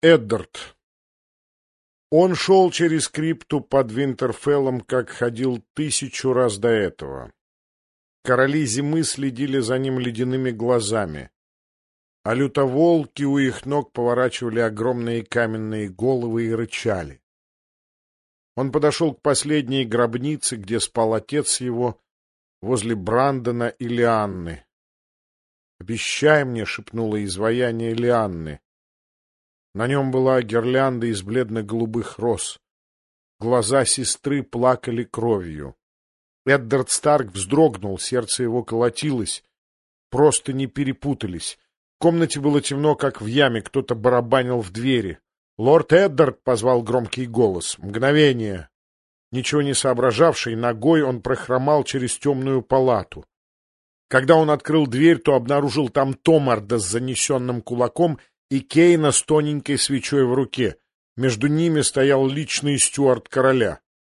Эддард. Он шел через крипту под Винтерфеллом, как ходил 1000 раз до этого. Короли зимы следили за ним ледяными глазами, а лютоволки у их ног поворачивали огромные каменные головы и рычали. Он подошел к последней гробнице, где спал отец его, возле Брандона и Лианны. «Обещай мне», — шепнуло изваяние Лианны. На нем была гирлянда из бледно-голубых роз. Глаза сестры плакали кровью. Эддард Старк вздрогнул, сердце его колотилось. Просто не перепутались. В комнате было темно, как в яме, кто-то барабанил в двери. «Лорд Эддард!» — позвал громкий голос. Мгновение. Ничего не соображавший, ногой он прохромал через темную палату. Когда он открыл дверь, то обнаружил там Томарда с занесенным кулаком и Кейна с тоненькой свечой в руке. Между ними стоял личный стюард короля.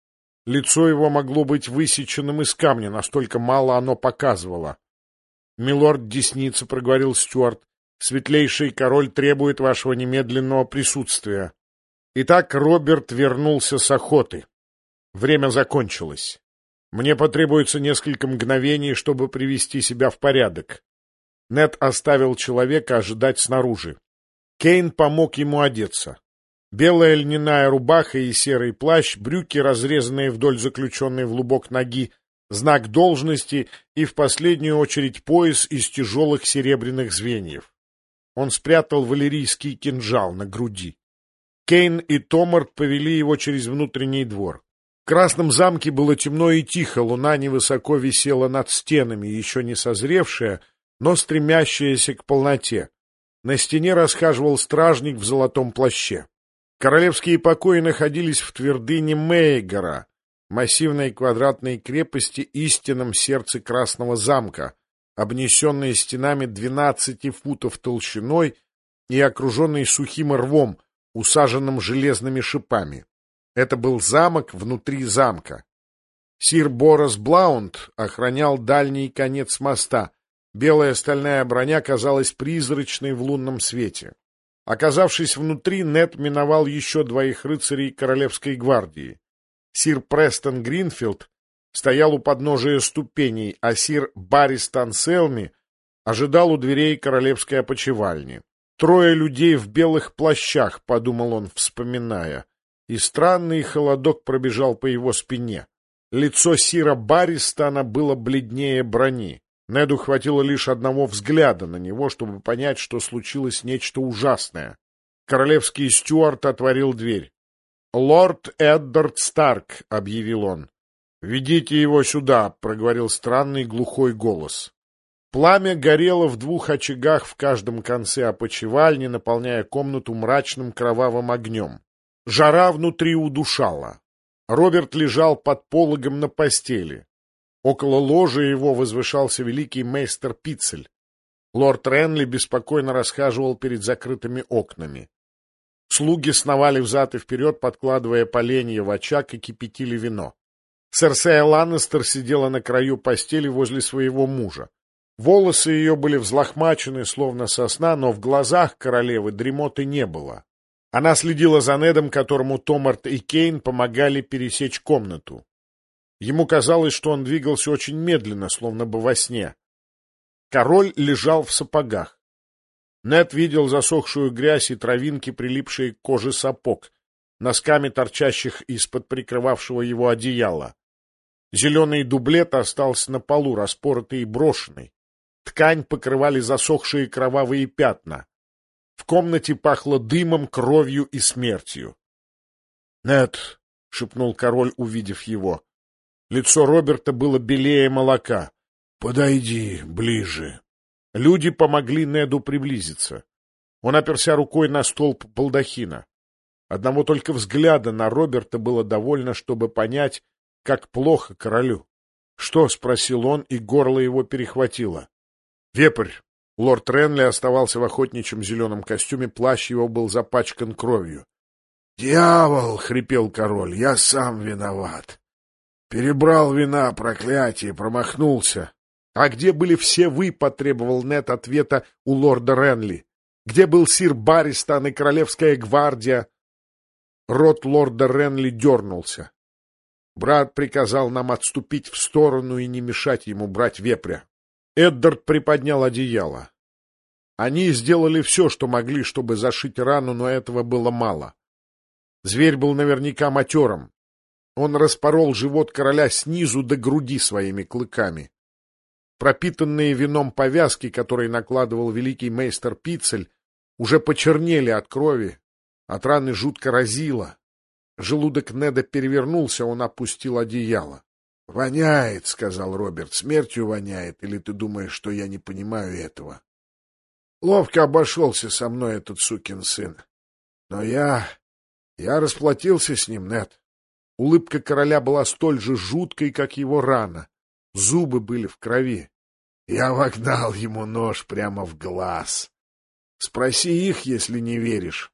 Лицо его могло быть высеченным из камня, настолько мало оно показывало. — Милорд Десница, — проговорил стюард, — светлейший король требует вашего немедленного присутствия. Итак, Роберт вернулся с охоты. Время закончилось. Мне потребуется несколько мгновений, чтобы привести себя в порядок. Нед оставил человека ожидать снаружи. Кейн помог ему одеться. Белая льняная рубаха и серый плащ, брюки, разрезанные вдоль заключенной в лубок ноги, знак должности и, в последнюю очередь, пояс из тяжелых серебряных звеньев. Он спрятал валерийский кинжал на груди. Кейн и Томард повели его через внутренний двор. В Красном замке было темно и тихо, луна невысоко висела над стенами, еще не созревшая, но стремящаяся к полноте. На стене расхаживал стражник в золотом плаще. Королевские покои находились в твердыне Мейгора, массивной квадратной крепости, истинном сердце Красного замка, обнесенной стенами 12 футов толщиной и окруженной сухим рвом, усаженным железными шипами. Это был замок внутри замка. Сир Борос Блаунд охранял дальний конец моста. Белая стальная броня казалась призрачной в лунном свете. Оказавшись внутри, Нед миновал еще 2 рыцарей Королевской гвардии. Сир Престон Гринфилд стоял у подножия ступеней, а сир Баррис Танселми ожидал у дверей королевской опочивальни. 3 людей в белых плащах, — подумал он, вспоминая, и странный холодок пробежал по его спине. Лицо сира Барристана было бледнее брони. Неду хватило лишь одного взгляда на него, чтобы понять, что случилось нечто ужасное. Королевский стюард отворил дверь. — Лорд Эддард Старк, — объявил он. — Ведите его сюда, — проговорил странный глухой голос. Пламя горело в 2 очагах в каждом конце опочивальни, наполняя комнату мрачным кровавым огнем. Жара внутри удушала. Роберт лежал под пологом на постели. Около ложа его возвышался великий мейстер Пиццель. Лорд Ренли беспокойно расхаживал перед закрытыми окнами. Слуги сновали взад и вперед, подкладывая поленья в очаг и кипятили вино. Серсея Ланнистер сидела на краю постели возле своего мужа. Волосы ее были взлохмачены, словно сосна, но в глазах королевы дремоты не было. Она следила за Недом, которому Томард и Кейн помогали пересечь комнату. Ему казалось, что он двигался очень медленно, словно бы во сне. Король лежал в сапогах. Нед видел засохшую грязь и травинки, прилипшие к коже сапог, носками торчащих из-под прикрывавшего его одеяла. Зеленый дублет остался на полу, распоротый и брошенный. Ткань покрывали засохшие кровавые пятна. В комнате пахло дымом, кровью и смертью. — Нед, — шепнул король, увидев его. Лицо Роберта было белее молока. — Подойди ближе. Люди помогли Неду приблизиться. Он оперся рукой на столб балдахина. Одного только взгляда на Роберта было довольно, чтобы понять, как плохо королю. — Что? — спросил он, и горло его перехватило. — Вепрь. Лорд Ренли оставался в охотничьем зеленом костюме, плащ его был запачкан кровью. — Дьявол! — хрипел король. — Я сам виноват. Перебрал вина, проклятие, промахнулся. — А где были все вы? — потребовал Нед ответа у лорда Ренли. Где был сир Барристан и королевская гвардия? Рот лорда Ренли дернулся. Брат приказал нам отступить в сторону и не мешать ему брать вепря. Эддард приподнял одеяло. Они сделали все, что могли, чтобы зашить рану, но этого было мало. Зверь был наверняка матерым. Он распорол живот короля снизу до груди своими клыками. Пропитанные вином повязки, которые накладывал великий мейстер Пиццель, уже почернели от крови, от раны жутко разило. Желудок Неда перевернулся, он опустил одеяло. — Воняет, — сказал Роберт, — смертью воняет, или ты думаешь, что я не понимаю этого? Ловко обошелся со мной этот сукин сын. Но я расплатился с ним, Нед. Улыбка короля была столь же жуткой, как его рана. Зубы были в крови. Я вогнал ему нож прямо в глаз. Спроси их, если не веришь.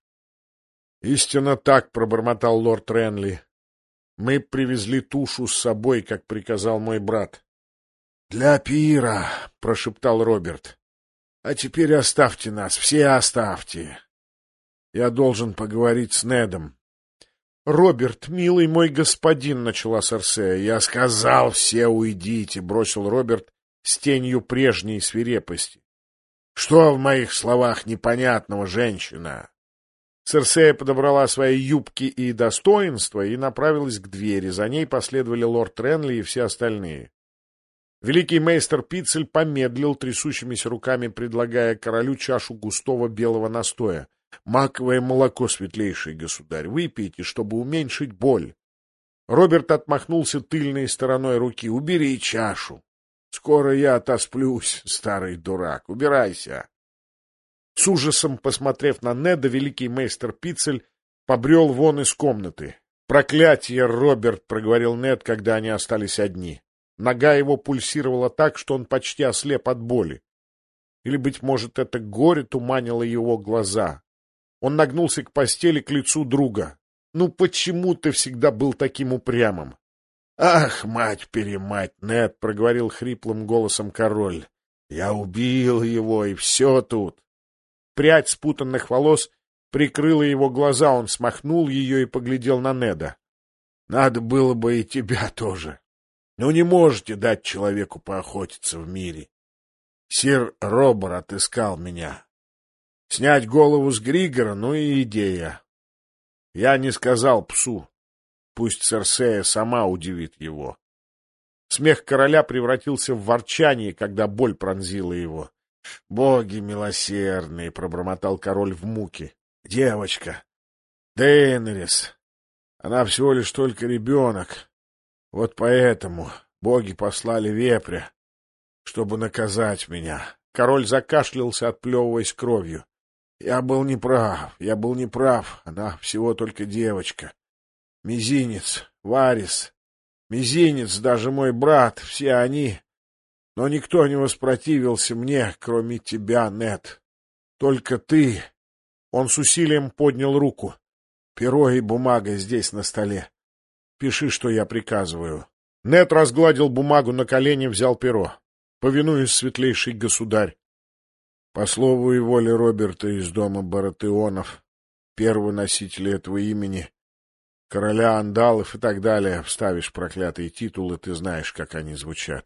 — Истинно так, — пробормотал лорд Ренли. — Мы привезли тушу с собой, как приказал мой брат. — Для пира, — прошептал Роберт. — А теперь оставьте нас, все оставьте. Я должен поговорить с Недом. — Роберт, милый мой господин, — начала Серсея. — Я сказал, все уйдите, — бросил Роберт с тенью прежней свирепости. — Что в моих словах непонятного, женщина? Серсея подобрала свои юбки и достоинства и направилась к двери. За ней последовали лорд Ренли и все остальные. Великий мейстер Пиццель помедлил, трясущимися руками предлагая королю чашу густого белого настоя. — Маковое молоко, светлейший государь, выпейте, чтобы уменьшить боль. Роберт отмахнулся тыльной стороной руки. — Убери чашу. Скоро я отосплюсь, старый дурак. Убирайся. С ужасом посмотрев на Неда, великий мейстер Пиццель побрел вон из комнаты. — Проклятие, Роберт! — проговорил Нед, когда они остались одни. Нога его пульсировала так, что он почти ослеп от боли. Или, быть может, это горе туманило его глаза. Он нагнулся к постели, к лицу друга. — Ну почему ты всегда был таким упрямым? — Ах, мать-перемать, Нед! — проговорил хриплым голосом король. — Я убил его, и все тут. Прядь спутанных волос прикрыла его глаза, он смахнул ее и поглядел на Неда. — Надо было бы и тебя тоже. Но не можете дать человеку поохотиться в мире. Сир Робер отыскал меня. Снять голову с Григора, ну и идея. Я не сказал псу. Пусть Серсея сама удивит его. Смех короля превратился в ворчание, когда боль пронзила его. — Боги милосердные! — пробормотал король в муке. — Девочка! Дейнерис! Она всего лишь только ребенок. Вот поэтому боги послали вепря, чтобы наказать меня. Король закашлялся, отплевываясь кровью. Я был неправ. Она всего только девочка. Мизинец, Варис, Мизинец, даже мой брат, все они. Но никто не воспротивился мне, кроме тебя, Нед. Только ты. Он с усилием поднял руку. Перо и бумага здесь на столе. Пиши, что я приказываю. Нед разгладил бумагу на колени, взял перо. Повинуюсь, светлейший государь. По слову и воле Роберта из дома Баратеонов, первого носителя этого имени, короля Андалов и так далее, вставишь проклятые титулы, ты знаешь, как они звучат.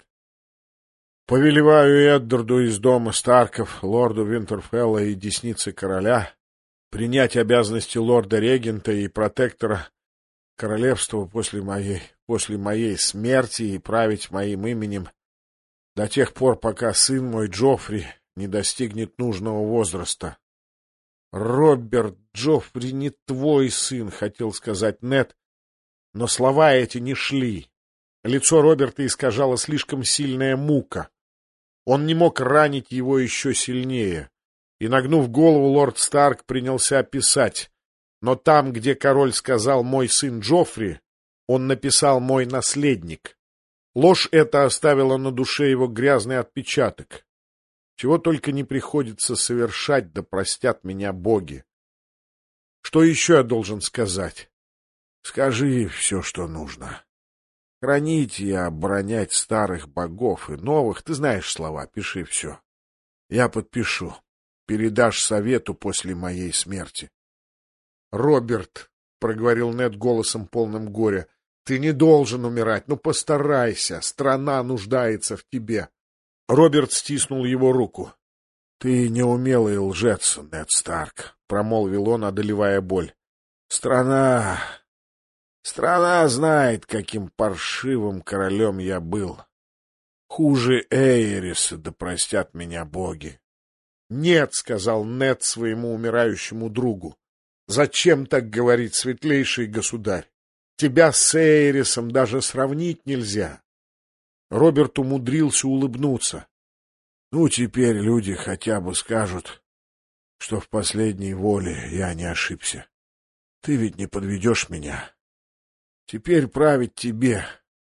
Повелеваю Эддарду из дома Старков, лорду Винтерфелла и деснице короля принять обязанности лорда-регента и протектора королевства после моей смерти и править моим именем до тех пор, пока сын мой Джоффри не достигнет нужного возраста. — Роберт, Джоффри не твой сын, — хотел сказать Нед, но слова эти не шли. Лицо Роберта искажала слишком сильная мука. Он не мог ранить его еще сильнее. И, нагнув голову, лорд Старк принялся писать. Но там, где король сказал «мой сын Джоффри», он написал «мой наследник». Ложь эта оставила на душе его грязный отпечаток. Чего только не приходится совершать, да простят меня боги. Что еще я должен сказать? Скажи все, что нужно. Хранить и оборонять старых богов и новых. Ты знаешь слова, пиши все. Я подпишу. передашь совету после моей смерти. — Роберт, — проговорил Нед голосом полным горя, — ты не должен умирать, ну постарайся, страна нуждается в тебе. Роберт стиснул его руку. — Ты неумелый лжец, Нед Старк, — промолвил он, одолевая боль. — Страна знает, каким паршивым королем я был. Хуже Эйриса, да простят меня боги. — Нет, — сказал Нед своему умирающему другу. — Зачем так говорить, светлейший государь? Тебя с Эйрисом даже сравнить нельзя. Роберт умудрился улыбнуться. — Ну, теперь люди хотя бы скажут, что в последней воле я не ошибся. Ты ведь не подведешь меня. Теперь править тебе.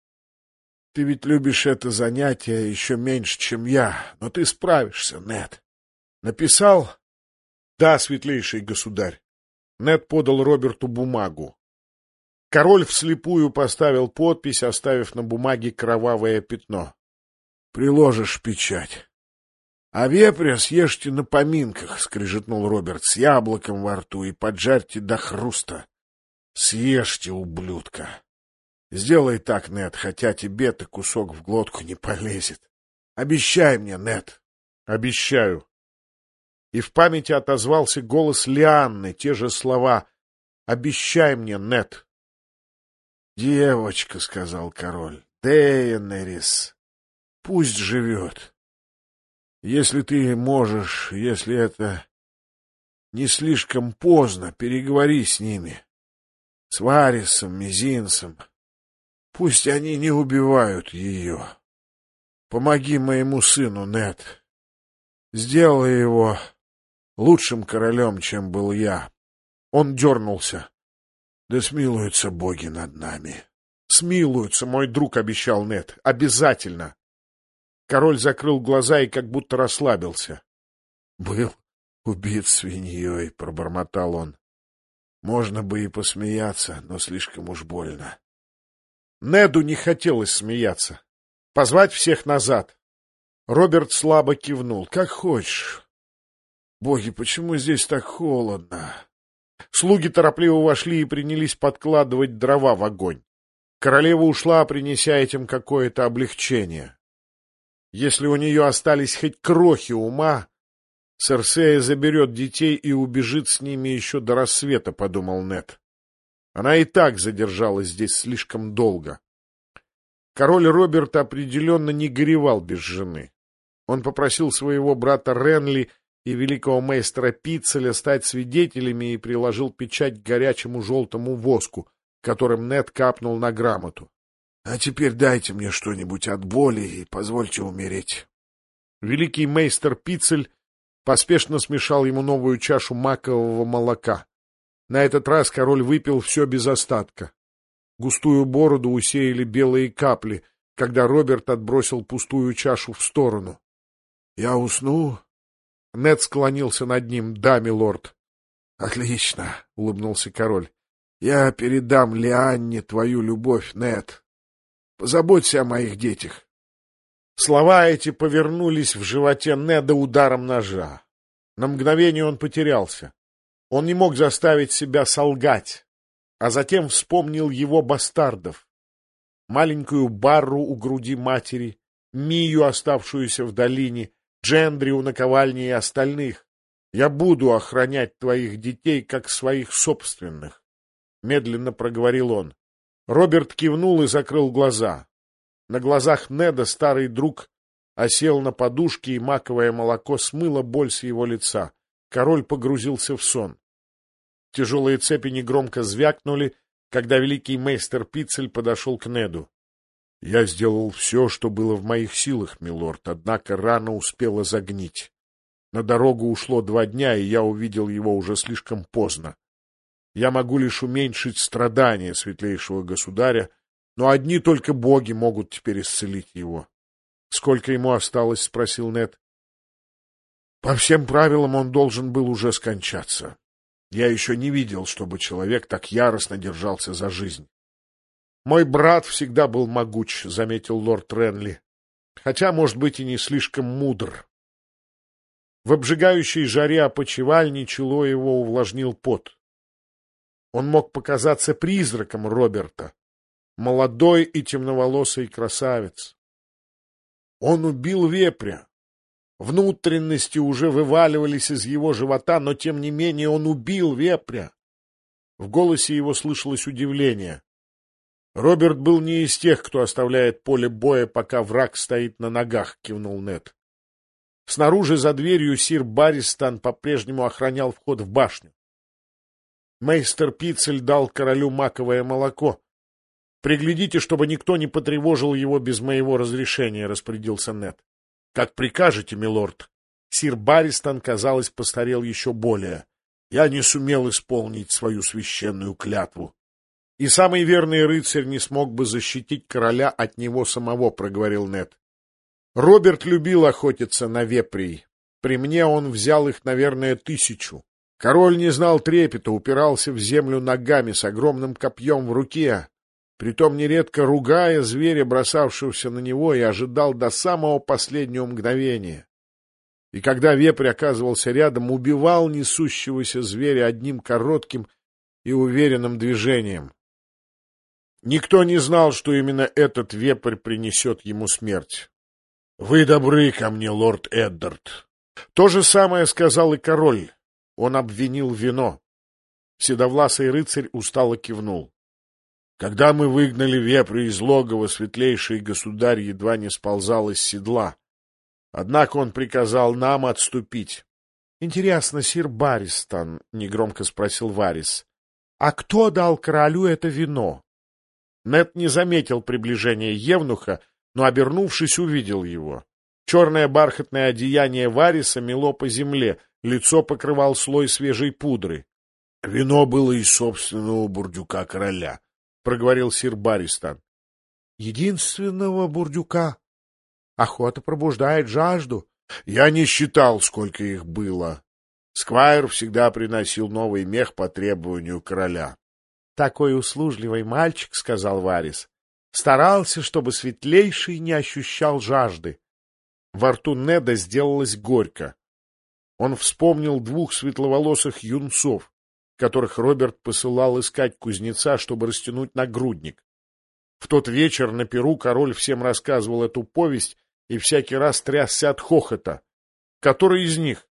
Ты ведь любишь это занятие еще меньше, чем я, но ты справишься, Нед. Написал? — Да, светлейший государь. Нед подал Роберту бумагу. Король вслепую поставил подпись, оставив на бумаге кровавое пятно. — Приложишь печать. — А вепря съешьте на поминках, — скрежетнул Роберт, — с яблоком во рту и поджарьте до хруста. Съешьте, ублюдка. Сделай так, Нед, хотя тебе-то кусок в глотку не полезет. Обещай мне, Нед. — Обещаю. И в памяти отозвался голос Лианны, те же слова: «Обещай мне, Нед». «Девочка», — сказал король, — «Дейенерис, пусть живет. Если ты можешь, если это не слишком поздно, переговори с ними, с Варисом, Мизинцем. Пусть они не убивают ее. Помоги моему сыну, Нед. Сделай его лучшим королем, чем был я». Он дернулся. «Да смилуются боги над нами». «Смилуются, мой друг», — обещал Нед. «Обязательно». Король закрыл глаза и как будто расслабился. «Был убит свиньей», — пробормотал он. «Можно бы и посмеяться, но слишком уж больно». Неду не хотелось смеяться. Позвать всех назад. Роберт слабо кивнул. «Как хочешь. Боги, почему здесь так холодно?» Слуги торопливо вошли и принялись подкладывать дрова в огонь. Королева ушла, принеся этим какое-то облегчение. Если у нее остались хоть крохи ума, Серсея заберет детей и убежит с ними еще до рассвета, — подумал Нед. Она и так задержалась здесь слишком долго. Король Роберт определенно не горевал без жены. Он попросил своего брата Ренли и великого мейстера Пиццеля стать свидетелями и приложил печать к горячему желтому воску, которым Нед капнул на грамоту. — А теперь дайте мне что-нибудь от боли и позвольте умереть. Великий мейстер Пиццель поспешно смешал ему новую чашу макового молока. На этот раз король выпил все без остатка. Густую бороду усеяли белые капли, когда Роберт отбросил пустую чашу в сторону. — Я усну? Нед склонился над ним. — Да, милорд. — Отлично, — улыбнулся король. — Я передам Лианне твою любовь, Нед. Позаботься о моих детях. Слова эти повернулись в животе Неда ударом ножа. На мгновение он потерялся. Он не мог заставить себя солгать, а затем вспомнил его бастардов. Маленькую Барру у груди матери, Мию, оставшуюся в долине, Джендри у наковальни и остальных. «Я буду охранять твоих детей, как своих собственных», — медленно проговорил он. Роберт кивнул и закрыл глаза. На глазах Неда старый друг осел на подушке, и маковое молоко смыло боль с его лица. Король погрузился в сон. Тяжелые цепи негромко звякнули, когда великий мейстер Пиццель подошел к Неду. — Я сделал все, что было в моих силах, милорд, однако рана успела загнить. На дорогу ушло 2 дня, и я увидел его уже слишком поздно. Я могу лишь уменьшить страдания светлейшего государя, но одни только боги могут теперь исцелить его. — Сколько ему осталось? — спросил Нед. — По всем правилам он должен был уже скончаться. Я еще не видел, чтобы человек так яростно держался за жизнь. — Мой брат всегда был могуч, — заметил лорд Ренли, — хотя, может быть, и не слишком мудр. В обжигающей жаре опочивальни чело его увлажнил пот. Он мог показаться призраком Роберта, молодой и темноволосый красавец. Он убил вепря. Внутренности уже вываливались из его живота, но тем не менее он убил вепря. В голосе его слышалось удивление. Роберт был не из тех, кто оставляет поле боя, пока враг стоит на ногах, кивнул Нед. Снаружи за дверью сир Барристан по-прежнему охранял вход в башню. Мейстер Пицель дал королю маковое молоко. Приглядите, чтобы никто не потревожил его без моего разрешения, распорядился Нед. Как прикажете, милорд. Сир Барристан, казалось, постарел еще более. Я не сумел исполнить свою священную клятву. И самый верный рыцарь не смог бы защитить короля от него самого, проговорил Нед. Роберт любил охотиться на вепрей. При мне он взял их, наверное, 1000. Король не знал трепета, упирался в землю ногами с огромным копьем в руке, притом нередко ругая зверя, бросавшегося на него, и ожидал до самого последнего мгновения. И когда вепрь оказывался рядом, убивал несущегося зверя одним коротким и уверенным движением. Никто не знал, что именно этот вепрь принесет ему смерть. — Вы добры ко мне, лорд Эддард. То же самое сказал и король. Он обвинил вино. Седовласый рыцарь устало кивнул. Когда мы выгнали вепря из логова, светлейший государь едва не сползал из седла. Однако он приказал нам отступить. — Интересно, сир Барристан, — негромко спросил Варис, — а кто дал королю это вино? Нед не заметил приближения евнуха, но, обернувшись, увидел его. Черное бархатное одеяние Вариса мело по земле, лицо покрывал слой свежей пудры. — Вино было из собственного бурдюка короля, — проговорил сир Барристан. — Единственного бурдюка? Охота пробуждает жажду. Я не считал, сколько их было. Сквайр всегда приносил новый мех по требованию короля. — Такой услужливый мальчик, — сказал Варис, — старался, чтобы светлейший не ощущал жажды. Во рту Неда сделалось горько. Он вспомнил 2 светловолосых юнцов, которых Роберт посылал искать кузнеца, чтобы растянуть нагрудник. В тот вечер на пиру король всем рассказывал эту повесть и всякий раз трясся от хохота. — Который из них?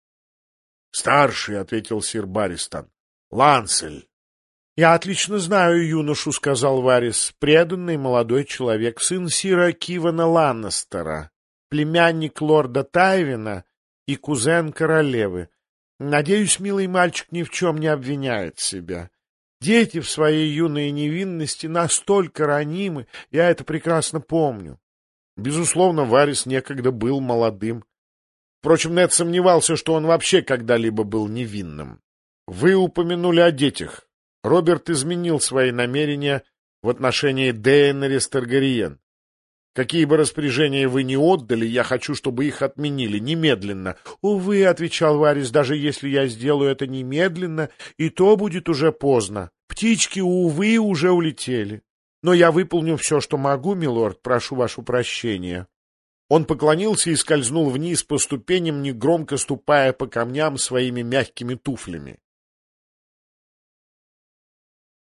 — Старший, — ответил сир Барристан. — Лансель. — Я отлично знаю юношу, — сказал Варис, — преданный молодой человек, сын сира Кивана Ланнестера, племянник лорда Тайвина и кузен королевы. Надеюсь, милый мальчик ни в чем не обвиняет себя. Дети в своей юной невинности настолько ранимы, я это прекрасно помню. Безусловно, Варис некогда был молодым. Впрочем, Нед сомневался, что он вообще когда-либо был невинным. Вы упомянули о детях. Роберт изменил свои намерения в отношении Дейенерис Таргариен. Какие бы распоряжения вы ни отдали, я хочу, чтобы их отменили немедленно. — Увы, — отвечал Варис, — даже если я сделаю это немедленно, и то будет уже поздно. Птички, увы, уже улетели. Но я выполню все, что могу, милорд, прошу вашего прощения. Он поклонился и скользнул вниз по ступеням, негромко ступая по камням своими мягкими туфлями.